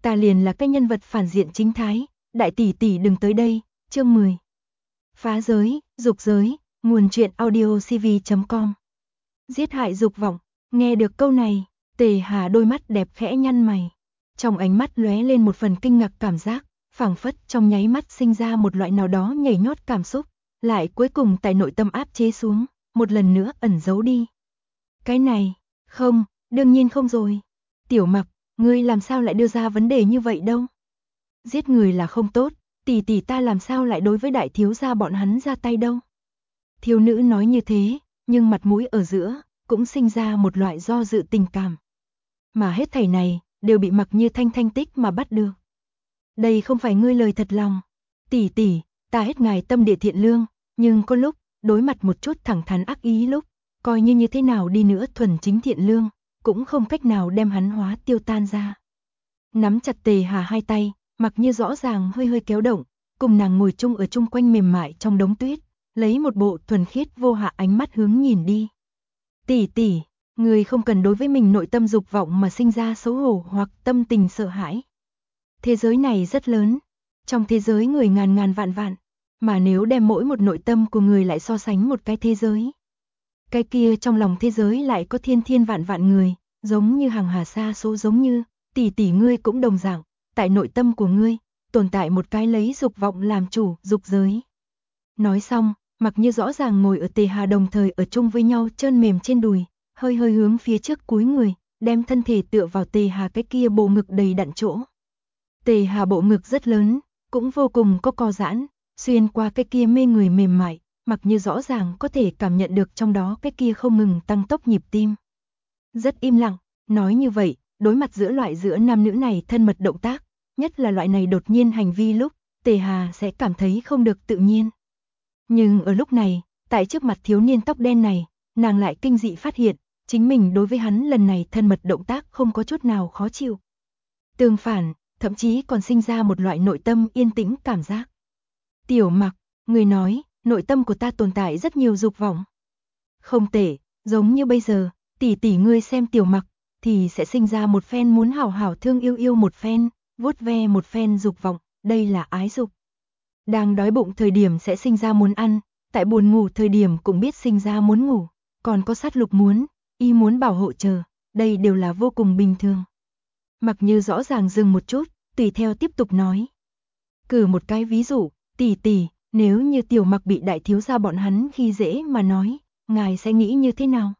ta liền là cái nhân vật phản diện chính thái, đại tỷ tỷ đừng tới đây. Chương 10. Phá giới, dục giới, nguồn truyện audio cv.com. Giết hại dục vọng. Nghe được câu này, Tề Hà đôi mắt đẹp khẽ nhăn mày. Trong ánh mắt lóe lên một phần kinh ngạc cảm giác, phảng phất trong nháy mắt sinh ra một loại nào đó nhảy nhót cảm xúc, lại cuối cùng tại nội tâm áp chế xuống, một lần nữa ẩn giấu đi. Cái này, không, đương nhiên không rồi. Tiểu Mặc, ngươi làm sao lại đưa ra vấn đề như vậy đâu? Giết người là không tốt, tỷ tỷ ta làm sao lại đối với đại thiếu gia bọn hắn ra tay đâu? Thiếu nữ nói như thế, nhưng mặt mũi ở giữa cũng sinh ra một loại do dự tình cảm. Mà hết thảy này đều bị Mặc Như Thanh thanh tích mà bắt được. Đây không phải ngươi lời thật lòng. Tỷ tỷ, ta hết ngài tâm địa thiện lương, nhưng có lúc đối mặt một chút thẳng thắn ác ý lúc, coi như thế nào đi nữa thuần chính thiện lương, cũng không cách nào đem hắn hóa tiêu tan ra. Nắm chặt Tề Hà hai tay, Mặc Như rõ ràng hơi hơi kéo động, cùng nàng ngồi chung ở chung quanh mềm mại trong đống tuyết, lấy một bộ thuần khiết vô hạ ánh mắt hướng nhìn đi. Tỷ tỷ, người không cần đối với mình nội tâm dục vọng mà sinh ra xấu hổ hoặc tâm tình sợ hãi. Thế giới này rất lớn, trong thế giới người ngàn ngàn vạn vạn, mà nếu đem mỗi một nội tâm của người lại so sánh một cái thế giới, cái kia trong lòng thế giới lại có thiên thiên vạn vạn người, giống như hàng hà sa số, giống như tỷ tỷ ngươi cũng đồng dạng, tại nội tâm của ngươi tồn tại một cái lấy dục vọng làm chủ dục giới. Nói xong, Mặc Như rõ ràng ngồi ở Tề Hà đồng thời ở chung với nhau chân mềm trên đùi, hơi hơi hướng phía trước cúi người, đem thân thể tựa vào Tề Hà cái kia bộ ngực đầy đặn chỗ. Tề Hà bộ ngực rất lớn, cũng vô cùng có co giãn, xuyên qua cái kia mê người mềm mại, Mặc Như rõ ràng có thể cảm nhận được trong đó cái kia không ngừng tăng tốc nhịp tim. Rất im lặng, nói như vậy, đối mặt giữa nam nữ này thân mật động tác, nhất là loại này đột nhiên hành vi lúc, Tề Hà sẽ cảm thấy không được tự nhiên. Nhưng ở lúc này, tại trước mặt thiếu niên tóc đen này, nàng lại kinh dị phát hiện, chính mình đối với hắn lần này thân mật động tác không có chút nào khó chịu. Tương phản, thậm chí còn sinh ra một loại nội tâm yên tĩnh cảm giác. Tiểu Mặc, người nói, nội tâm của ta tồn tại rất nhiều dục vọng. Không tệ, giống như bây giờ, tỷ tỷ ngươi xem Tiểu Mặc, thì sẽ sinh ra một phen muốn hảo hảo thương yêu một phen, vuốt ve một phen dục vọng, đây là ái dục. Đang đói bụng thời điểm sẽ sinh ra muốn ăn, tại buồn ngủ thời điểm cũng biết sinh ra muốn ngủ, còn có sát lục muốn, y muốn bảo hộ chờ, đây đều là vô cùng bình thường. Mặc Như rõ ràng dừng một chút, tùy theo tiếp tục nói. Cử một cái ví dụ, tỷ tỷ, nếu như Tiểu Mặc bị đại thiếu gia bọn hắn khi dễ mà nói, ngài sẽ nghĩ như thế nào?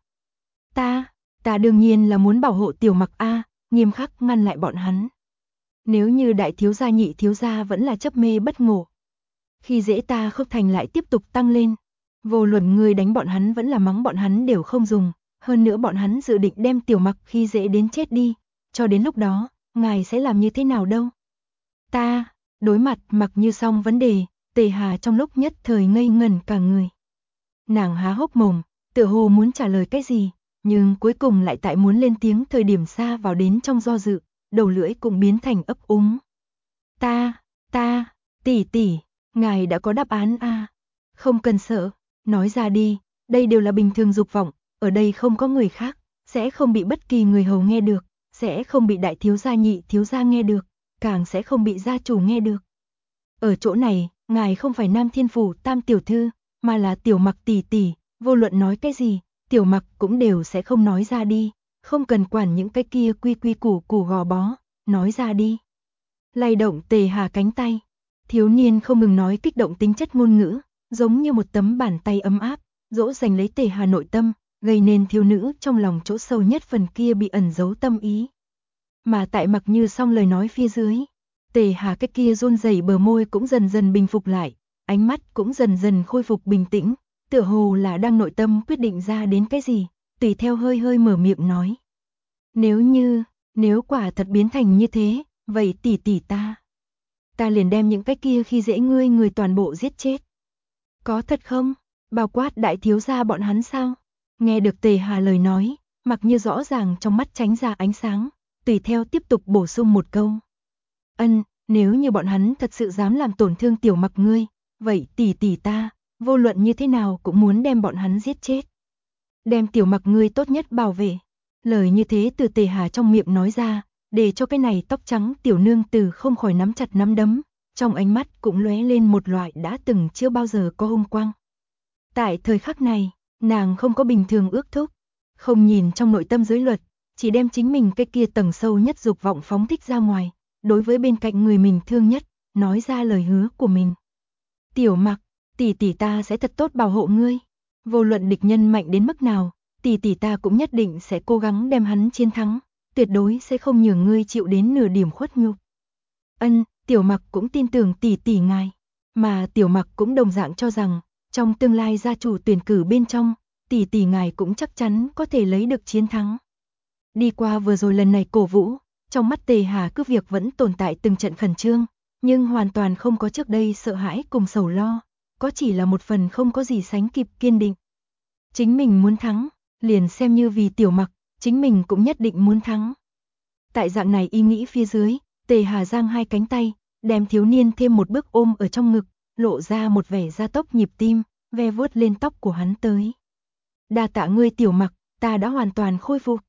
Ta đương nhiên là muốn bảo hộ Tiểu Mặc a, nghiêm khắc ngăn lại bọn hắn. Nếu như đại thiếu gia nhị thiếu gia vẫn là chấp mê bất ngộ, khi dễ ta khớp thành lại tiếp tục tăng lên, vô luận người đánh bọn hắn vẫn là mắng bọn hắn đều không dùng, hơn nữa bọn hắn dự định đem Tiểu Mặc khi dễ đến chết đi, cho đến lúc đó, ngài sẽ làm như thế nào đâu? Đối mặt Mặc Như xong vấn đề, Tề Hà trong lúc nhất thời ngây ngẩn cả người. Nàng há hốc mồm, tựa hồ muốn trả lời cái gì, nhưng cuối cùng lại tại muốn lên tiếng thời điểm xa vào đến trong do dự, đầu lưỡi cũng biến thành ấp úng. Tỷ tỷ, ngài đã có đáp án a? Không cần sợ, nói ra đi, đây đều là bình thường dục vọng, ở đây không có người khác, sẽ không bị bất kỳ người hầu nghe được, sẽ không bị đại thiếu gia nhị thiếu gia nghe được, càng sẽ không bị gia chủ nghe được. Ở chỗ này, ngài không phải Nam Thiên Phủ Tam tiểu thư, mà là Tiểu Mặc tỷ tỷ, vô luận nói cái gì, Tiểu Mặc cũng đều sẽ không nói ra đi, không cần quản những cái kia quy quy củ củ gò bó, nói ra đi. Lay động Tề Hà cánh tay, thiếu niên không ngừng nói kích động tính chất ngôn ngữ, giống như một tấm bàn tay ấm áp, dỗ dành lấy Tề Hà nội tâm, gây nên thiếu nữ trong lòng chỗ sâu nhất phần kia bị ẩn giấu tâm ý. Mà tại Mặc Như xong lời nói phía dưới, Tề Hà cái kia run rẩy bờ môi cũng dần dần bình phục lại, ánh mắt cũng dần dần khôi phục bình tĩnh, tựa hồ là đang nội tâm quyết định ra đến cái gì, tùy theo hơi hơi mở miệng nói. Nếu quả thật biến thành như thế, vậy tỷ tỷ ta liền đem những cái kia khi dễ ngươi người toàn bộ giết chết. Có thật không? Bao quát đại thiếu gia bọn hắn sao? Nghe được Tề Hà lời nói, Mặc Như rõ ràng trong mắt tránh ra ánh sáng, tùy theo tiếp tục bổ sung một câu. Nếu như bọn hắn thật sự dám làm tổn thương Tiểu Mặc ngươi, vậy tỷ tỷ ta, vô luận như thế nào cũng muốn đem bọn hắn giết chết. Đem Tiểu Mặc ngươi tốt nhất bảo vệ. Lời như thế từ Tề Hà trong miệng nói ra, để cho cái này tóc trắng tiểu nương tử không khỏi nắm chặt nắm đấm, trong ánh mắt cũng lóe lên một loại đã từng chưa bao giờ có hung quang. Tại thời khắc này, nàng không có bình thường ước thúc, không nhìn trong nội tâm giới luật, chỉ đem chính mình cái kia tầng sâu nhất dục vọng phóng thích ra ngoài, đối với bên cạnh người mình thương nhất, nói ra lời hứa của mình. Tiểu Mặc, tỷ tỷ ta sẽ thật tốt bảo hộ ngươi, vô luận địch nhân mạnh đến mức nào, tỷ tỷ ta cũng nhất định sẽ cố gắng đem hắn chiến thắng, tuyệt đối sẽ không nhường ngươi chịu đến nửa điểm khuất nhục. Ân, Tiểu Mặc cũng tin tưởng tỷ tỷ ngài, mà Tiểu Mặc cũng đồng dạng cho rằng, trong tương lai gia chủ tuyển cử bên trong, tỷ tỷ ngài cũng chắc chắn có thể lấy được chiến thắng. Đi qua vừa rồi lần này cổ vũ, trong mắt Tề Hà cứ việc vẫn tồn tại từng trận khẩn trương, nhưng hoàn toàn không có trước đây sợ hãi cùng sầu lo, có chỉ là một phần không có gì sánh kịp kiên định. Chính mình muốn thắng, liền xem như vì Tiểu Mặc, chính mình cũng nhất định muốn thắng. Tại dạng này ý nghĩ phía dưới, Tề Hà giang hai cánh tay, đem thiếu niên thêm một bước ôm ở trong ngực, lộ ra một vẻ gia tốc nhịp tim, ve vuốt lên tóc của hắn tới. Đa tạ ngươi Tiểu Mặc, ta đã hoàn toàn khôi phục.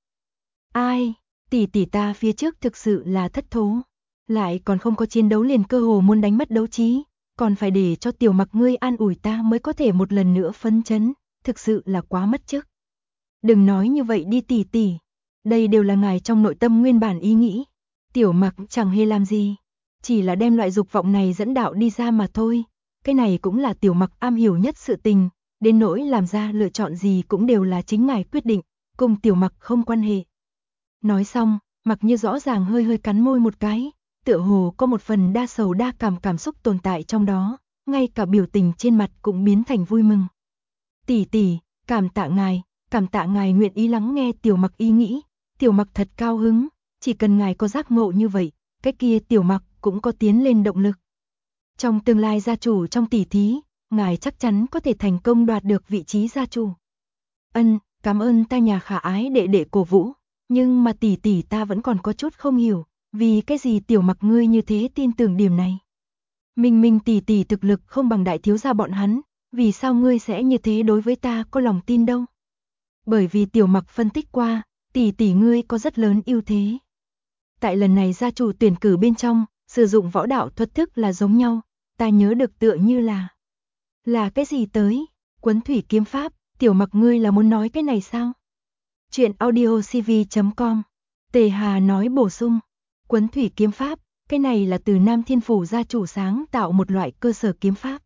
Ai, tỷ tỷ ta phía trước thực sự là thất thố, lại còn không có chiến đấu liền cơ hồ muốn đánh mất đấu trí, còn phải để cho Tiểu Mặc ngươi an ủi ta mới có thể một lần nữa phấn chấn, thực sự là quá mất chức. Đừng nói như vậy đi tỷ tỷ, đây đều là ngài trong nội tâm nguyên bản ý nghĩ. Tiểu Mặc chẳng hề làm gì, chỉ là đem loại dục vọng này dẫn đạo đi ra mà thôi. Cái này cũng là Tiểu Mặc am hiểu nhất sự tình, đến nỗi làm ra lựa chọn gì cũng đều là chính ngài quyết định, cùng Tiểu Mặc không quan hệ. Nói xong, Mặc Như rõ ràng hơi hơi cắn môi một cái, tựa hồ có một phần đa sầu đa cảm xúc tồn tại trong đó, ngay cả biểu tình trên mặt cũng biến thành vui mừng. Tỷ tỷ, cảm tạ ngài nguyện ý lắng nghe Tiểu Mặc ý nghĩ, Tiểu Mặc thật cao hứng, chỉ cần ngài có giác ngộ như vậy, cái kia Tiểu Mặc cũng có tiến lên động lực. Trong tương lai gia chủ trong tỷ thí, ngài chắc chắn có thể thành công đoạt được vị trí gia chủ. Ân, cảm ơn ta nhà khả ái đệ đệ cổ vũ, nhưng mà tỷ tỷ ta vẫn còn có chút không hiểu, vì cái gì Tiểu Mặc ngươi như thế tin tưởng điểm này. Minh tỷ tỷ thực lực không bằng đại thiếu gia bọn hắn, vì sao ngươi sẽ như thế đối với ta có lòng tin đâu? Bởi vì Tiểu Mặc phân tích qua, tỷ tỷ ngươi có rất lớn ưu thế. Tại lần này gia chủ tuyển cử bên trong, sử dụng võ đạo thuật thức là giống nhau, ta nhớ được tựa như là cái gì tới, Quấn thủy kiếm pháp, Tiểu Mặc ngươi là muốn nói cái này sao? Chuyện audiocv.com. Tề Hà nói bổ sung, Quấn thủy kiếm pháp, cái này là từ Nam Thiên Phủ gia chủ sáng tạo một loại cơ sở kiếm pháp.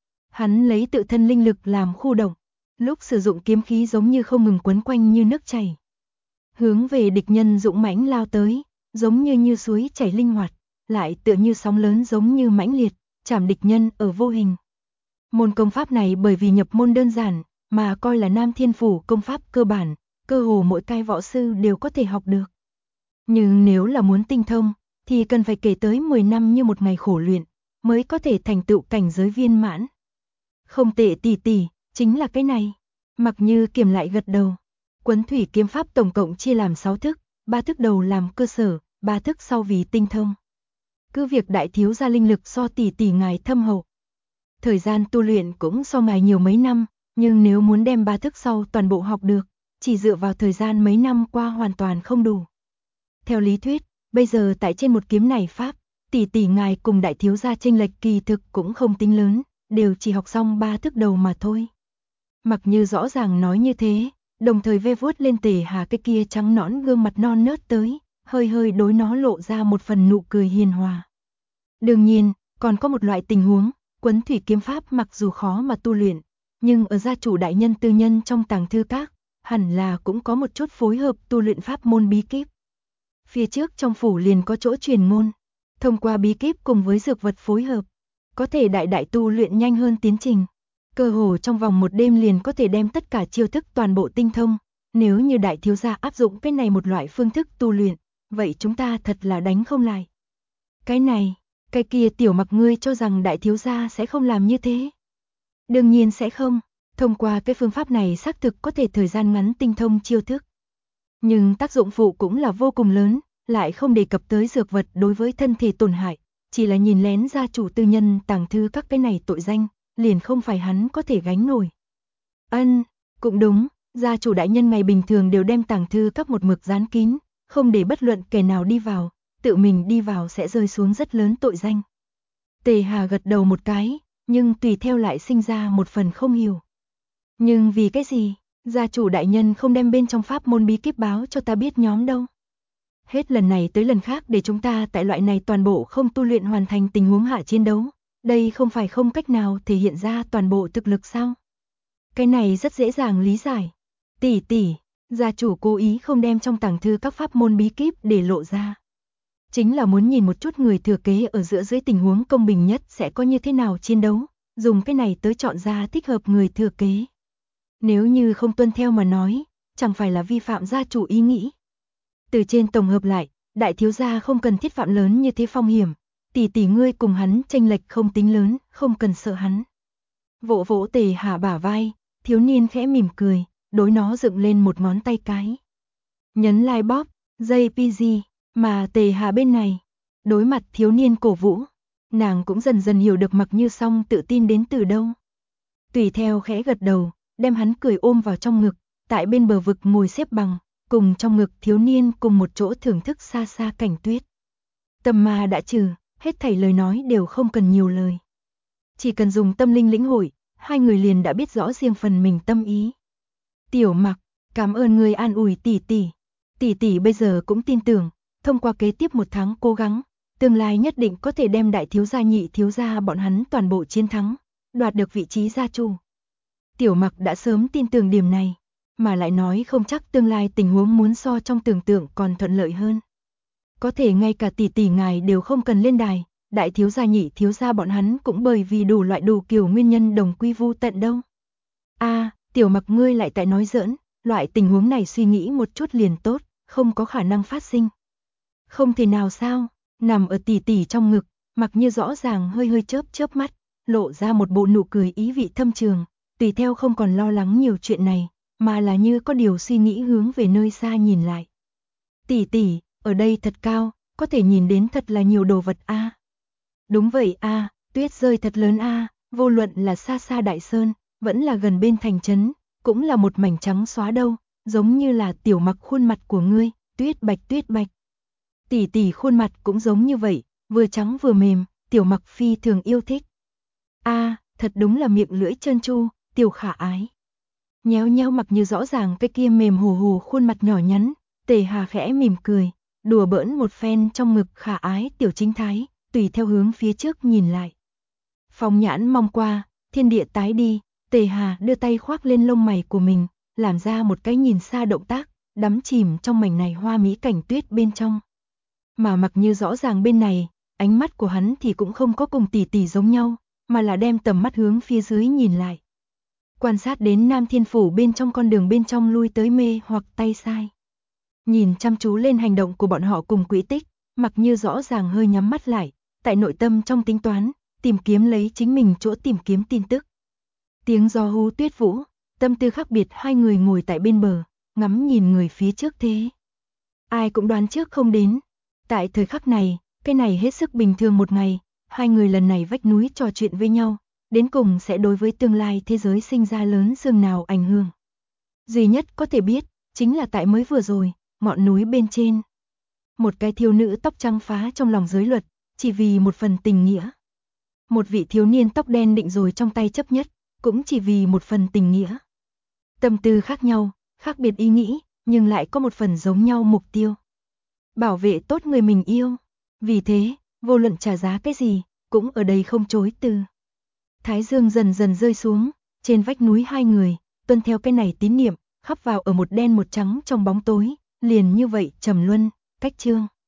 Hắn lấy tự thân linh lực làm khu động, lúc sử dụng kiếm khí giống như không ngừng quấn quanh như nước chảy. Hướng về địch nhân dũng mãnh lao tới, giống như suối chảy linh hoạt, lại tựa như sóng lớn giống như mãnh liệt, chạm địch nhân ở vô hình. Môn công pháp này bởi vì nhập môn đơn giản, mà coi là Nam Thiên Phủ công pháp cơ bản, cơ hồ mỗi cái võ sư đều có thể học được. Nhưng nếu là muốn tinh thông, thì cần phải kể tới 10 năm như một ngày khổ luyện, mới có thể thành tựu cảnh giới viên mãn. Không tệ tỷ tỷ, chính là cái này. Mặc Như kiềm lại gật đầu. Quấn thủy kiếm pháp tổng cộng chia làm 6 thức, 3 thức đầu làm cơ sở, 3 thức sau vì tinh thông. Cứ việc đại thiếu gia linh lực so tỷ tỷ ngài thâm hậu. Thời gian tu luyện cũng so ngài nhiều mấy năm, nhưng nếu muốn đem 3 thức sau toàn bộ học được, chỉ dựa vào thời gian mấy năm qua hoàn toàn không đủ. Theo lý thuyết, bây giờ tại trên một kiếm này pháp, tỷ tỷ ngài cùng đại thiếu gia chênh lệch kỳ thực cũng không tính lớn, đều chỉ học xong 3 thức đầu mà thôi. Mặc Như rõ ràng nói như thế, đồng thời ve vuốt lên Tề Hà cái kia trắng nõn gương mặt non nớt tới, hơi hơi đối nó lộ ra một phần nụ cười hiền hòa. Đương nhiên, còn có một loại tình huống, Quấn thủy kiếm pháp mặc dù khó mà tu luyện, nhưng ở gia chủ đại nhân tư nhân trong tàng thư các, hẳn là cũng có một chút phối hợp tu luyện pháp môn bí kíp. Phía trước trong phủ liền có chỗ truyền ngôn, thông qua bí kíp cùng với dược vật phối hợp, có thể đại tu luyện nhanh hơn tiến trình. Cơ hồ trong vòng một đêm liền có thể đem tất cả chiêu thức toàn bộ tinh thông, nếu như đại thiếu gia áp dụng cái này một loại phương thức tu luyện, vậy chúng ta thật là đánh không lại. Cái này, cái kia Tiểu Mặc ngươi cho rằng đại thiếu gia sẽ không làm như thế? Đương nhiên sẽ không, thông qua cái phương pháp này xác thực có thể thời gian ngắn tinh thông chiêu thức. Nhưng tác dụng phụ cũng là vô cùng lớn, lại không đề cập tới dược vật đối với thân thể tổn hại, chỉ là nhìn lén gia chủ tư nhân tàng thư các cái này tội danh, liền không phải hắn có thể gánh nổi. Ân, cũng đúng, gia chủ đại nhân ngày bình thường đều đem tàng thư các một mực dán kín, không để bất luận kẻ nào đi vào, tự mình đi vào sẽ rơi xuống rất lớn tội danh. Tề Hà gật đầu một cái, nhưng tùy theo lại sinh ra một phần không hiểu. Nhưng vì cái gì, gia chủ đại nhân không đem bên trong pháp môn bí kíp báo cho ta biết nhóm đâu. Hết lần này tới lần khác để chúng ta tại loại này toàn bộ không tu luyện hoàn thành tình huống hạ chiến đấu, đây không phải không cách nào thể hiện ra toàn bộ thực lực sao? Cái này rất dễ dàng lý giải. Tỷ, gia chủ cố ý không đem trong tàng thư các pháp môn bí kíp để lộ ra. Chính là muốn nhìn một chút người thừa kế ở giữa dưới tình huống công bình nhất sẽ có như thế nào chiến đấu, dùng cái này tới chọn ra thích hợp người thừa kế. Nếu như không tuân theo mà nói, chẳng phải là vi phạm gia chủ ý nghĩ. Từ trên tổng hợp lại, đại thiếu gia không cần thiết phạm lớn như thế phong hiểm, tỷ ngươi cùng hắn chênh lệch không tính lớn, không cần sợ hắn. Vỗ vỗ Tề Hà bả vai, thiếu niên khẽ mỉm cười, đối nó dựng lên một ngón tay cái. Nhấn like bóp, JPG, mà Tề Hà bên này, đối mặt thiếu niên cổ vũ, nàng cũng dần dần hiểu được Mặc Như Song tự tin đến từ đâu. Tùy theo khẽ gật đầu, đem hắn cười ôm vào trong ngực, tại bên bờ vực ngồi xếp bằng, cùng trong ngực thiếu niên cùng một chỗ thưởng thức xa xa cảnh tuyết. Tâm ma đã trừ, hết thảy lời nói đều không cần nhiều lời. Chỉ cần dùng tâm linh lĩnh hội, hai người liền đã biết rõ riêng phần mình tâm ý. Tiểu Mặc, cảm ơn người an ủi tỷ bây giờ cũng tin tưởng, thông qua kế tiếp một tháng cố gắng, tương lai nhất định có thể đem đại thiếu gia nhị thiếu gia bọn hắn toàn bộ chiến thắng, đoạt được vị trí gia chủ. Tiểu Mặc đã sớm tin tưởng điểm này, mà lại nói không chắc tương lai tình huống muốn so trong tưởng tượng còn thuận lợi hơn. Có thể ngay cả tỷ ngài đều không cần lên đài, đại thiếu gia nhị thiếu gia bọn hắn cũng bởi vì đủ loại đủ kiểu nguyên nhân đồng quy vu tận đâu. Tiểu Mặc ngươi lại tại nói giỡn, loại tình huống này suy nghĩ một chút liền tốt, không có khả năng phát sinh. Không thể nào sao, nằm ở tỷ trong ngực, Mặc Như rõ ràng hơi chớp mắt, lộ ra một bộ nụ cười ý vị thâm trường, tùy theo không còn lo lắng nhiều chuyện này, mà là như có điều suy nghĩ hướng về nơi xa nhìn lại. Tỷ, ở đây thật cao, có thể nhìn đến thật là nhiều đồ vật a. Đúng vậy a, tuyết rơi thật lớn a, vô luận là xa xa đại sơn, vẫn là gần bên thành trấn, cũng là một mảnh trắng xóa đâu, giống như là Tiểu Mặc khuôn mặt của ngươi, tuyết bạch. Tỷ khuôn mặt cũng giống như vậy, vừa trắng vừa mềm, Tiểu Mặc phi thường yêu thích. Thật đúng là miệng lưỡi trơn tru, tiểu khả ái. Nhéo Mặc Như rõ ràng cái kia mềm hù khuôn mặt nhỏ nhắn, Tề Hà khẽ mỉm cười, đùa bỡn một phen trong ngực khả ái tiểu chính thái, tùy theo hướng phía trước nhìn lại. Phong nhãn mong qua, thiên địa tái đi, Tề Hà đưa tay khoác lên lông mày của mình, làm ra một cái nhìn xa động tác, đắm chìm trong mảnh này hoa mỹ cảnh tuyết bên trong. Mà Mặc Như rõ ràng bên này, ánh mắt của hắn thì cũng không có cùng tỷ giống nhau, mà là đem tầm mắt hướng phía dưới nhìn lại. Quan sát đến Nam Thiên Phủ bên trong con đường bên trong lui tới mê hoặc tay sai. Nhìn chăm chú lên hành động của bọn họ cùng quỹ tích, Mặc Như rõ ràng hơi nhắm mắt lại, tại nội tâm trong tính toán, tìm kiếm lấy chính mình chỗ tìm kiếm tin tức. Tiếng gió hú tuyết vũ, tâm tư khác biệt hai người ngồi tại bên bờ, ngắm nhìn người phía trước thế. Ai cũng đoán trước không đến. Tại thời khắc này, cái này hết sức bình thường một ngày, hai người lần này vách núi trò chuyện với nhau, đến cùng sẽ đối với tương lai thế giới sinh ra lớn dường nào ảnh hưởng. Duy nhất có thể biết, chính là tại mới vừa rồi, ngọn núi bên trên. Một cái thiếu nữ tóc trắng phá trong lòng giới luật, chỉ vì một phần tình nghĩa. Một vị thiếu niên tóc đen định rồi trong tay chấp nhất, cũng chỉ vì một phần tình nghĩa. Tâm tư khác nhau, khác biệt ý nghĩ, nhưng lại có một phần giống nhau mục tiêu. Bảo vệ tốt người mình yêu. Vì thế, vô luận trả giá cái gì, cũng ở đây không chối từ. Thái dương dần dần rơi xuống, trên vách núi hai người, tuân theo cái này tín niệm, khắp vào ở một đen một trắng trong bóng tối, liền như vậy trầm luân, cách chương.